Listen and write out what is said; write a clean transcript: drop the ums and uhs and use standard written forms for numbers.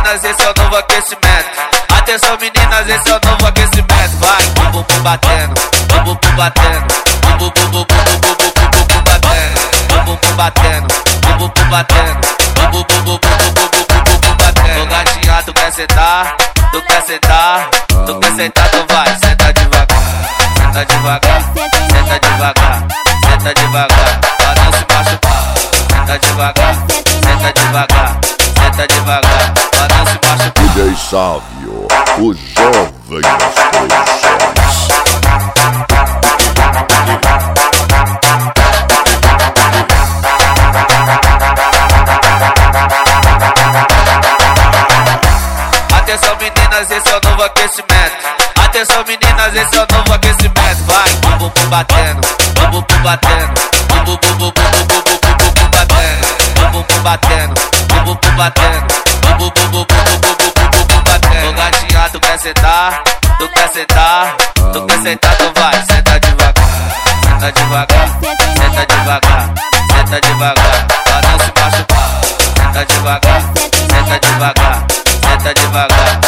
meninas, esse é o novo aquecimento. Atenção meninas, esse é o novo aquecimento. Vai, bumbum batendo, bumbum batendo, bumbum batendo, bumbum batendo, bumbum batendo, bumbum batendo. Ô gatinha, tu quer sentar? Tu quer sentar? Tu quer sentar? Então vai, senta devagar, senta devagar, senta devagar, senta devagar, pra não se machucar. Senta devagar, senta devagar, senta devagar, pra não se machucar. DJ Sávio, o jovem das produções. Atenção meninas, esse é o novo aquecimento. Atenção meninas, esse é o novo aquecimento. Vai, bumbum batendo, bumbum batendo, bumbum batendo, bumbum batendo, bumbum batendo, bumbum batendo. Ô gatinha, tu quer sentar? Tu quer sentar? Tu quer sentar? Então vai, senta devagar, senta devagar, senta devagar, senta devagar, pra não se machucar. Senta devagar, senta devagar, senta devagar.